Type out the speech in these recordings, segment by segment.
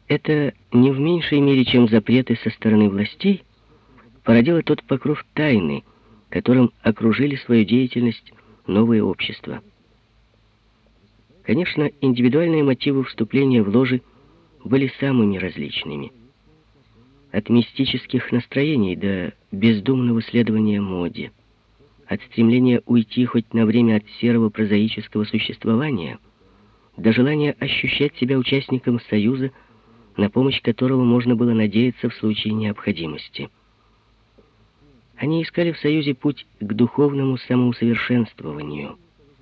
Это не в меньшей мере, чем запреты со стороны властей, породило тот покров тайны, которым окружили свою деятельность новые общества. Конечно, индивидуальные мотивы вступления в ложи были самыми различными. От мистических настроений до бездумного следования моде, от стремления уйти хоть на время от серого прозаического существования до желания ощущать себя участником союза, на помощь которого можно было надеяться в случае необходимости. Они искали в союзе путь к духовному самоусовершенствованию.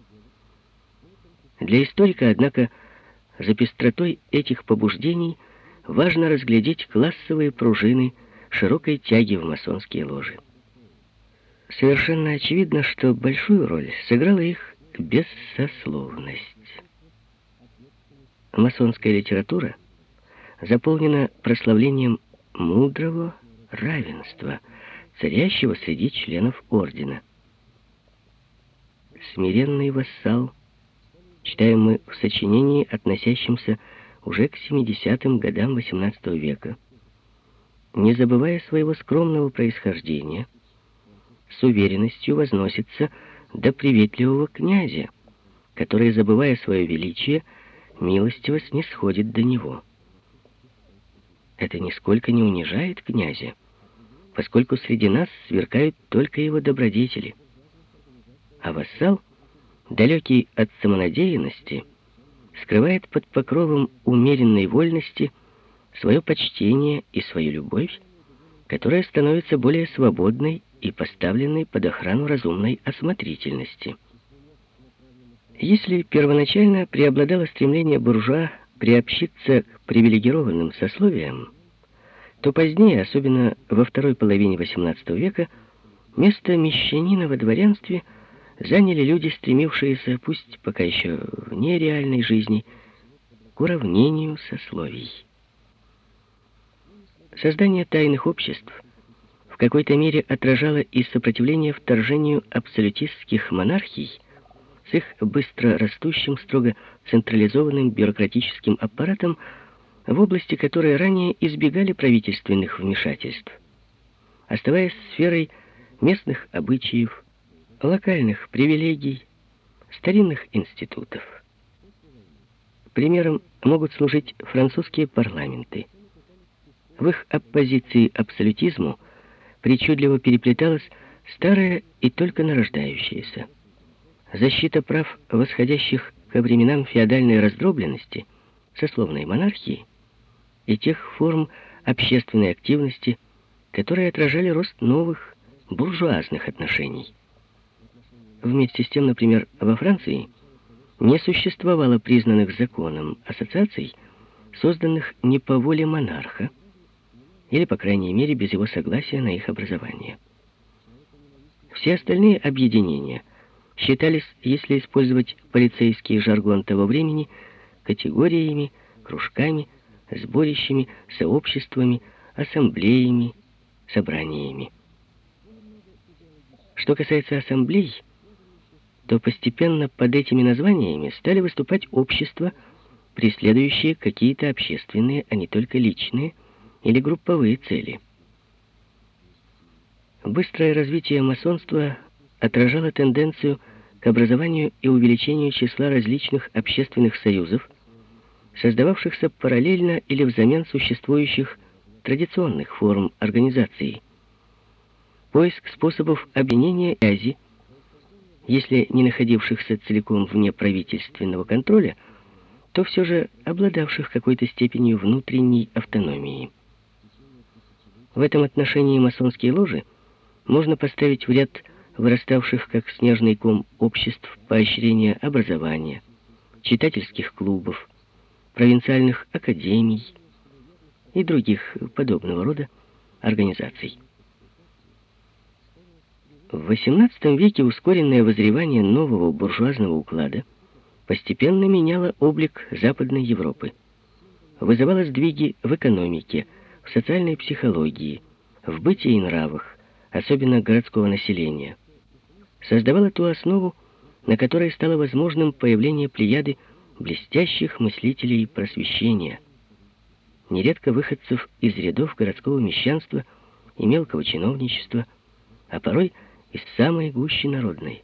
Для историка, однако, за пестротой этих побуждений важно разглядеть классовые пружины широкой тяги в масонские ложи. Совершенно очевидно, что большую роль сыграла их бессословность. Масонская литература заполнена прославлением мудрого равенства, царящего среди членов ордена. «Смиренный вассал» читаем мы в сочинении, относящемся уже к 70-м годам XVIII века. Не забывая своего скромного происхождения, с уверенностью возносится до приветливого князя, который, забывая свое величие, милостиво снисходит до него. Это нисколько не унижает князя, поскольку среди нас сверкают только его добродетели. А вассал, далекий от самонадеянности, скрывает под покровом умеренной вольности свое почтение и свою любовь, которая становится более свободной и поставленной под охрану разумной осмотрительности. Если первоначально преобладало стремление буржуа приобщиться к привилегированным сословиям, то позднее, особенно во второй половине XVIII века, место мещанина во дворянстве заняли люди, стремившиеся, пусть пока еще вне реальной жизни, к уравнению сословий. Создание тайных обществ в какой-то мере отражало и сопротивление вторжению абсолютистских монархий с их быстро растущим, строго централизованным бюрократическим аппаратом, в области которой ранее избегали правительственных вмешательств, оставаясь сферой местных обычаев, локальных привилегий, старинных институтов. Примером могут служить французские парламенты. В их оппозиции абсолютизму причудливо переплеталось старое и только нарождающееся. Защита прав, восходящих ко временам феодальной раздробленности, сословной монархии, и тех форм общественной активности, которые отражали рост новых буржуазных отношений. Вместе с тем, например, во Франции не существовало признанных законом ассоциаций, созданных не по воле монарха, или, по крайней мере, без его согласия на их образование. Все остальные объединения считались, если использовать полицейский жаргон того времени, категориями, кружками, сборищами, сообществами, ассамблеями, собраниями. Что касается ассамблей, то постепенно под этими названиями стали выступать общества, преследующие какие-то общественные, а не только личные или групповые цели. Быстрое развитие масонства отражало тенденцию к образованию и увеличению числа различных общественных союзов, создававшихся параллельно или взамен существующих традиционных форм организации. Поиск способов объединения и связи, если не находившихся целиком вне правительственного контроля, то все же обладавших какой-то степенью внутренней автономии. В этом отношении масонские ложи можно поставить в ряд выраставших как снежный ком обществ поощрения образования, читательских клубов, провинциальных академий и других подобного рода организаций. В XVIII веке ускоренное вызревание нового буржуазного уклада постепенно меняло облик Западной Европы, вызывало сдвиги в экономике, в социальной психологии, в быте и нравах, особенно городского населения, создавало ту основу, на которой стало возможным появление плеяды блестящих мыслителей просвещения. нередко выходцев из рядов городского мещанства и мелкого чиновничества, а порой из самой гущи народной.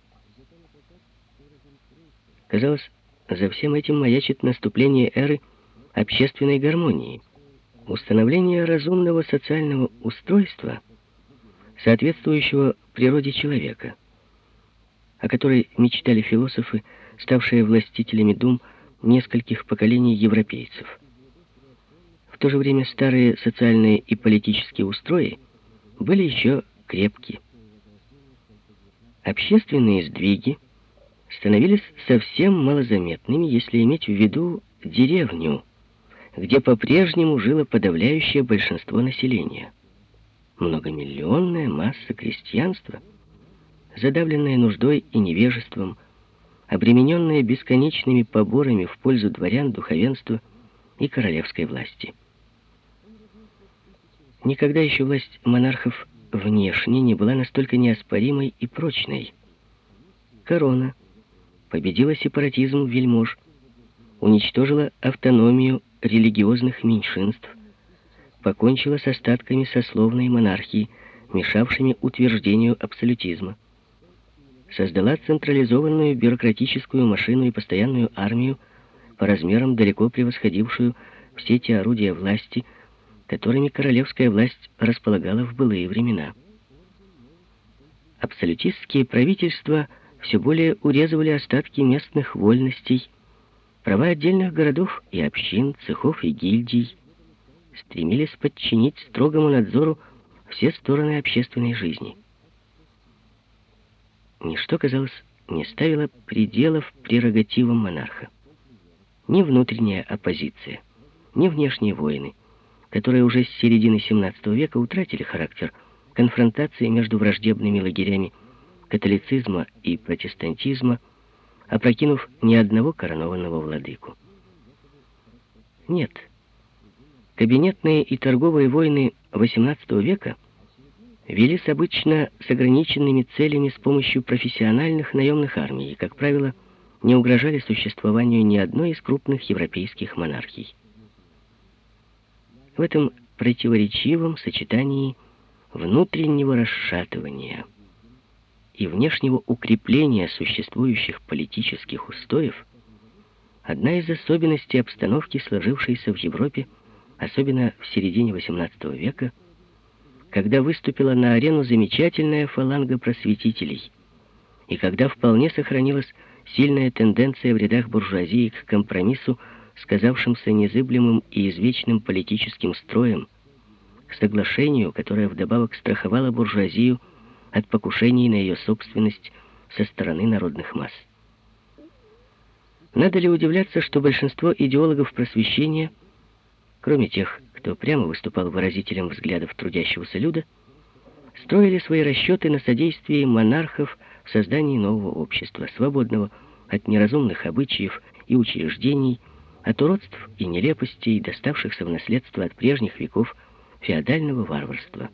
Казалось, за всем этим маячит наступление эры общественной гармонии, установление разумного социального устройства, соответствующего природе человека, о которой мечтали философы, ставшие властителями дум нескольких поколений европейцев. В то же время старые социальные и политические устрои были еще крепки. Общественные сдвиги становились совсем малозаметными, если иметь в виду деревню, где по-прежнему жило подавляющее большинство населения. Многомиллионная масса крестьянства, задавленная нуждой и невежеством, обремененная бесконечными поборами в пользу дворян, духовенства и королевской власти. Никогда еще власть монархов внешне не была настолько неоспоримой и прочной. Корона победила сепаратизм вельмож, уничтожила автономию религиозных меньшинств, покончила с остатками сословной монархии, мешавшими утверждению абсолютизма, создала централизованную бюрократическую машину и постоянную армию, по размерам далеко превосходившую все те орудия власти, которыми королевская власть располагала в былые времена. Абсолютистские правительства все более урезывали остатки местных вольностей, права отдельных городов и общин, цехов и гильдий, стремились подчинить строгому надзору все стороны общественной жизни. Ничто, казалось, не ставило пределов прерогативам монарха. Ни внутренняя оппозиция, ни внешние войны, которые уже с середины XVII века утратили характер конфронтации между враждебными лагерями католицизма и протестантизма, опрокинув ни одного коронованного владыку. Нет. Кабинетные и торговые войны XVIII века велись обычно с ограниченными целями с помощью профессиональных наемных армий и, как правило, не угрожали существованию ни одной из крупных европейских монархий. В этом противоречивом сочетании внутреннего расшатывания и внешнего укрепления существующих политических устоев одна из особенностей обстановки, сложившейся в Европе, особенно в середине XVIII века, когда выступила на арену замечательная фаланга просветителей, и когда вполне сохранилась сильная тенденция в рядах буржуазии к компромиссу с казавшимся незыблемым и извечным политическим строем, к соглашению, которое вдобавок страховало буржуазию от покушений на ее собственность со стороны народных масс. Надо ли удивляться, что большинство идеологов просвещения, кроме тех, кто прямо выступал выразителем взглядов трудящегося люда, строили свои расчеты на содействие монархов в создании нового общества, свободного от неразумных обычаев и учреждений, от уродств и нелепостей, доставшихся в наследство от прежних веков феодального варварства.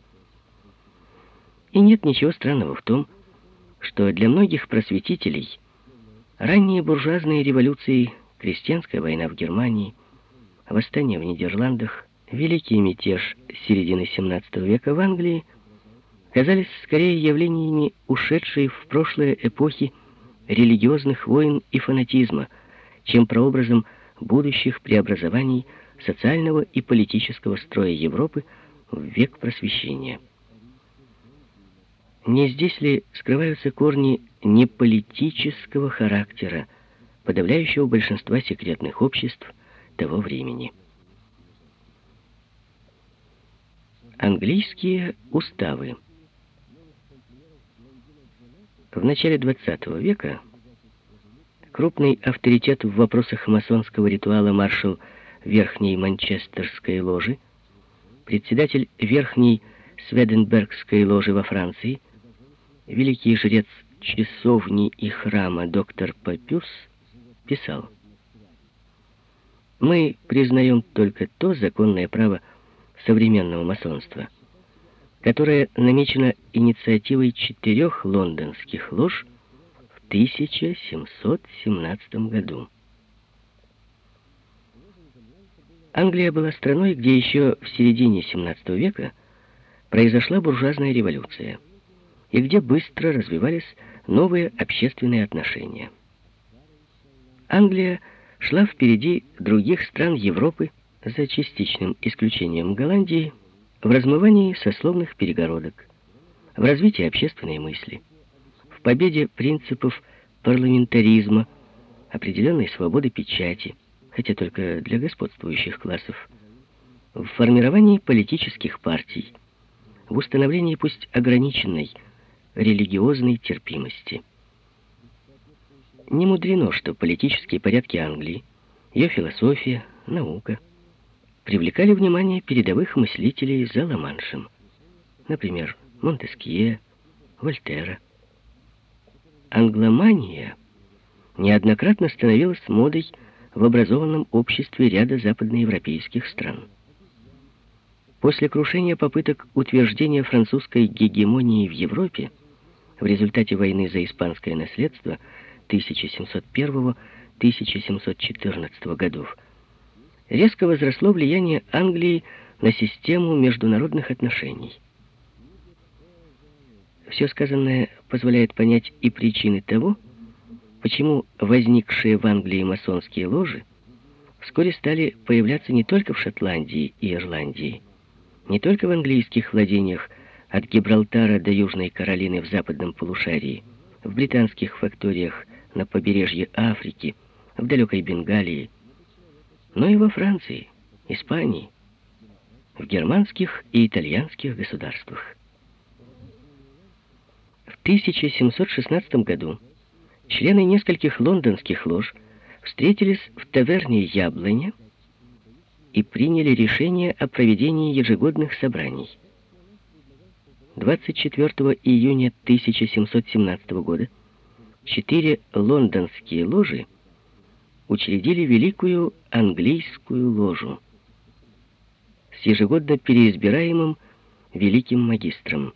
И нет ничего странного в том, что для многих просветителей ранние буржуазные революции, крестьянская война в Германии, восстание в Нидерландах, Великий мятеж середины XVII века в Англии казались скорее явлениями ушедшей в прошлое эпохи религиозных войн и фанатизма, чем прообразом будущих преобразований социального и политического строя Европы в век просвещения. Не здесь ли скрываются корни неполитического характера подавляющего большинства секретных обществ того времени? Английские уставы. В начале XX века крупный авторитет в вопросах масонского ритуала маршал Верхней Манчестерской ложи, председатель Верхней Сведенбергской ложи во Франции, великий жрец часовни и храма доктор Папюс писал: «Мы признаем только то законное право современного масонства, которое намечено инициативой 4 лондонских лож в 1717 году». Англия была страной, где еще в середине XVII века произошла буржуазная революция, и где быстро развивались новые общественные отношения. Англия шла впереди других стран Европы, за частичным исключением Голландии, в размывании сословных перегородок, в развитии общественной мысли, в победе принципов парламентаризма, определенной свободы печати, хотя только для господствующих классов, в формировании политических партий, в установлении пусть ограниченной религиозной терпимости. Не мудрено, что политические порядки Англии, ее философия, наука привлекали внимание передовых мыслителей за Ла-Маншем, например, Монтескье, Вольтера. Англомания неоднократно становилась модой в образованном обществе ряда западноевропейских стран. После крушения попыток утверждения французской гегемонии в Европе в результате войны за испанское наследство 1701-1714 годов, резко возросло влияние Англии на систему международных отношений. Все сказанное позволяет понять и причины того, почему возникшие в Англии масонские ложи вскоре стали появляться не только в Шотландии и Ирландии, не только в английских владениях от Гибралтара до Южной Каролины в западном полушарии, в британских факториях на побережье Африки, в далекой Бенгалии, но и во Франции, Испании, в германских и итальянских государствах. В 1716 году члены нескольких лондонских лож встретились в таверне «Яблоня» и приняли решение о проведении ежегодных собраний. 24 июня 1717 года 4 лондонские ложи учредили Великую Английскую ложу с ежегодно переизбираемым Великим Магистром.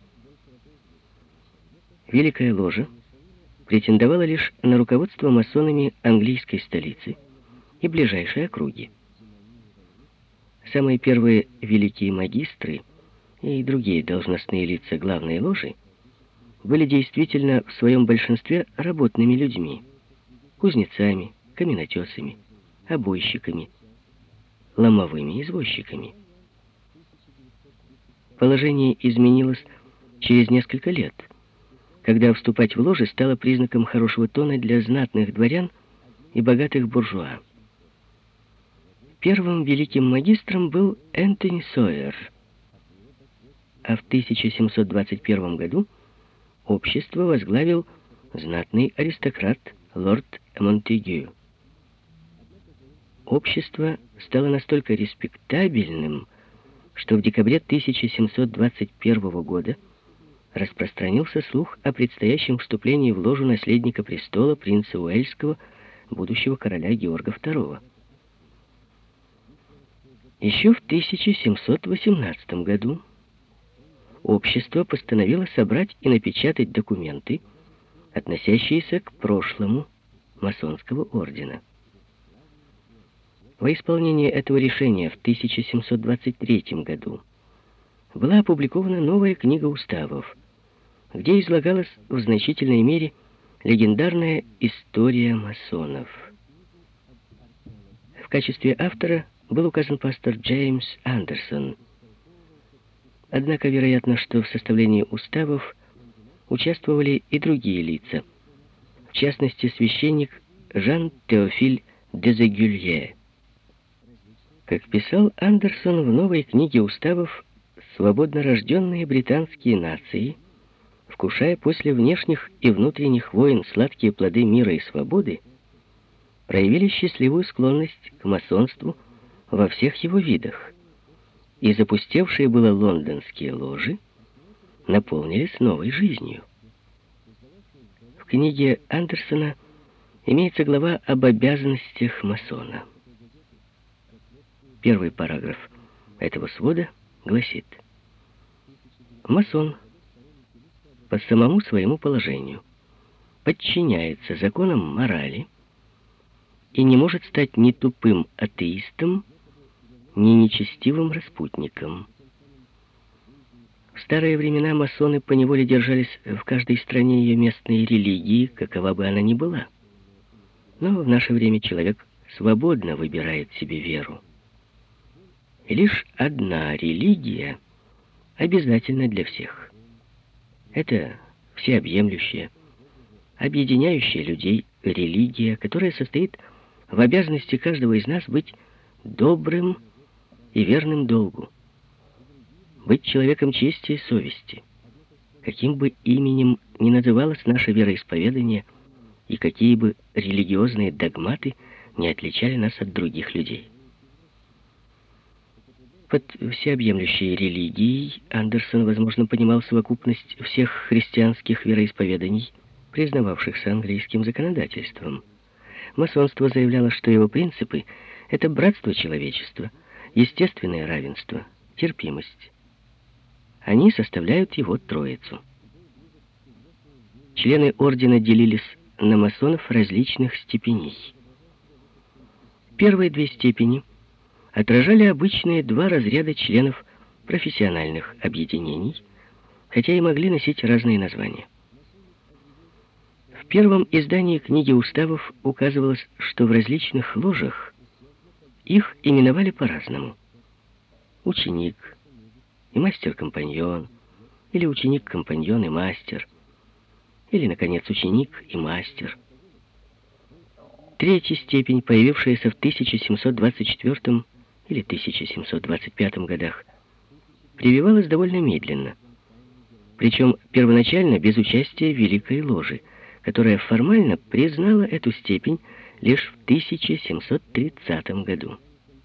Великая ложа претендовала лишь на руководство масонами английской столицы и ближайшей округи. Самые первые великие магистры и другие должностные лица главной ложи были действительно в своем большинстве работными людьми, кузнецами, каменотесами, обойщиками, ломовыми извозчиками. Положение изменилось через несколько лет, когда вступать в ложи стало признаком хорошего тона для знатных дворян и богатых буржуа. Первым великим магистром был Энтони Сойер, а в 1721 году общество возглавил знатный аристократ лорд Монтегю. Общество стало настолько респектабельным, что в декабре 1721 года распространился слух о предстоящем вступлении в ложу наследника престола принца Уэльского, будущего короля Георга II. Еще в 1718 году общество постановило собрать и напечатать документы, относящиеся к прошлому масонского ордена. Во исполнение этого решения в 1723 году была опубликована новая книга уставов, где излагалась в значительной мере легендарная история масонов. В качестве автора был указан пастор Джеймс Андерсон. Однако вероятно, что в составлении уставов участвовали и другие лица, в частности, священник Жан-Теофиль Дезегюлье. Как писал Андерсон в новой книге уставов, свободно рожденные британские нации, вкушая после внешних и внутренних войн сладкие плоды мира и свободы, проявили счастливую склонность к масонству во всех его видах, и запустевшие было лондонские ложи наполнились новой жизнью. В книге Андерсона имеется глава об обязанностях масона. Первый параграф этого свода гласит: масон по самому своему положению подчиняется законам морали и не может стать ни тупым атеистом, ни нечестивым распутникам. В старые времена масоны поневоле держались в каждой стране ее местной религии, какова бы она ни была. Но в наше время человек свободно выбирает себе веру. И лишь одна религия обязательна для всех. Это всеобъемлющая, объединяющая людей религия, которая состоит в обязанности каждого из нас быть добрым и верным долгу, быть человеком чести и совести. Каким бы именем ни называлось наше вероисповедание и какие бы религиозные догматы не отличали нас от других людей. Под всеобъемлющей религией Андерсон, возможно, понимал совокупность всех христианских вероисповеданий, признававшихся английским законодательством. Масонство заявляло, что его принципы — это братство человечества, естественное равенство, терпимость. Они составляют его троицу. Члены ордена делились на масонов различных степеней. Первые две степени отражали обычные два разряда членов профессиональных объединений, хотя и могли носить разные названия. В первом издании книги уставов указывалось, что в различных ложах их именовали по-разному. Ученик и мастер-компаньон, или ученик-компаньон и мастер, или, наконец, ученик и мастер. Третья степень, появившаяся в 1724 или 1725 годах, прививалась довольно медленно, причем первоначально без участия Великой Ложи, которая формально признала эту степень лишь в 1730 году.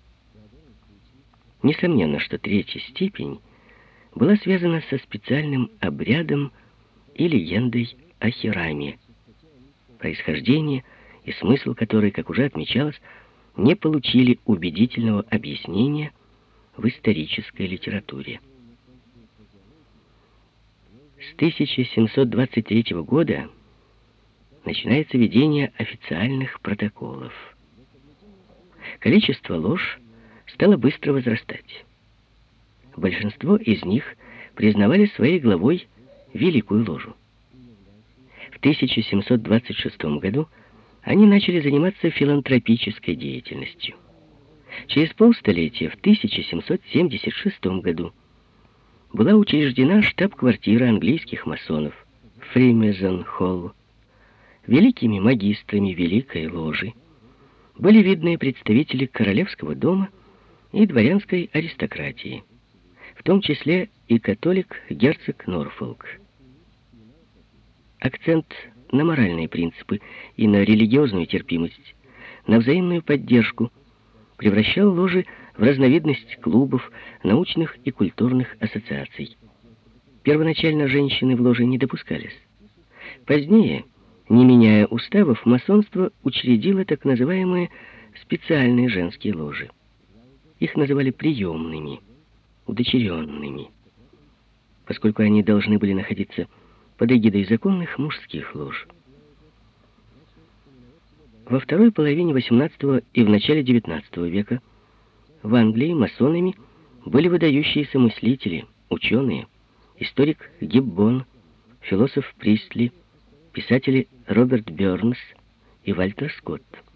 Несомненно, что третья степень была связана со специальным обрядом и легендой о Хираме, происхождение и смысл которой, как уже отмечалось, не получили убедительного объяснения в исторической литературе. С 1723 года начинается ведение официальных протоколов. Количество лож стало быстро возрастать. Большинство из них признавали своей главой Великую Ложу. В 1726 году они начали заниматься филантропической деятельностью. Через полстолетия, в 1776 году, была учреждена штаб-квартира английских масонов Фримезон-Холл. Великими магистрами Великой Ложи были видные представители королевского дома и дворянской аристократии, в том числе и католик герцог Норфолк. Акцент на моральные принципы и на религиозную терпимость, на взаимную поддержку превращал ложи в разновидность клубов, научных и культурных ассоциаций. Первоначально женщины в ложе не допускались. Позднее, не меняя уставов, масонство учредило так называемые специальные женские ложи. Их называли приемными, удочеренными, поскольку они должны были находиться под эгидой законных мужских лож. Во второй половине XVIII и в начале XIX века в Англии масонами были выдающиеся мыслители, ученые, историк Гиббон, философ Пристли, писатели Роберт Бёрнс и Вальтер Скотт.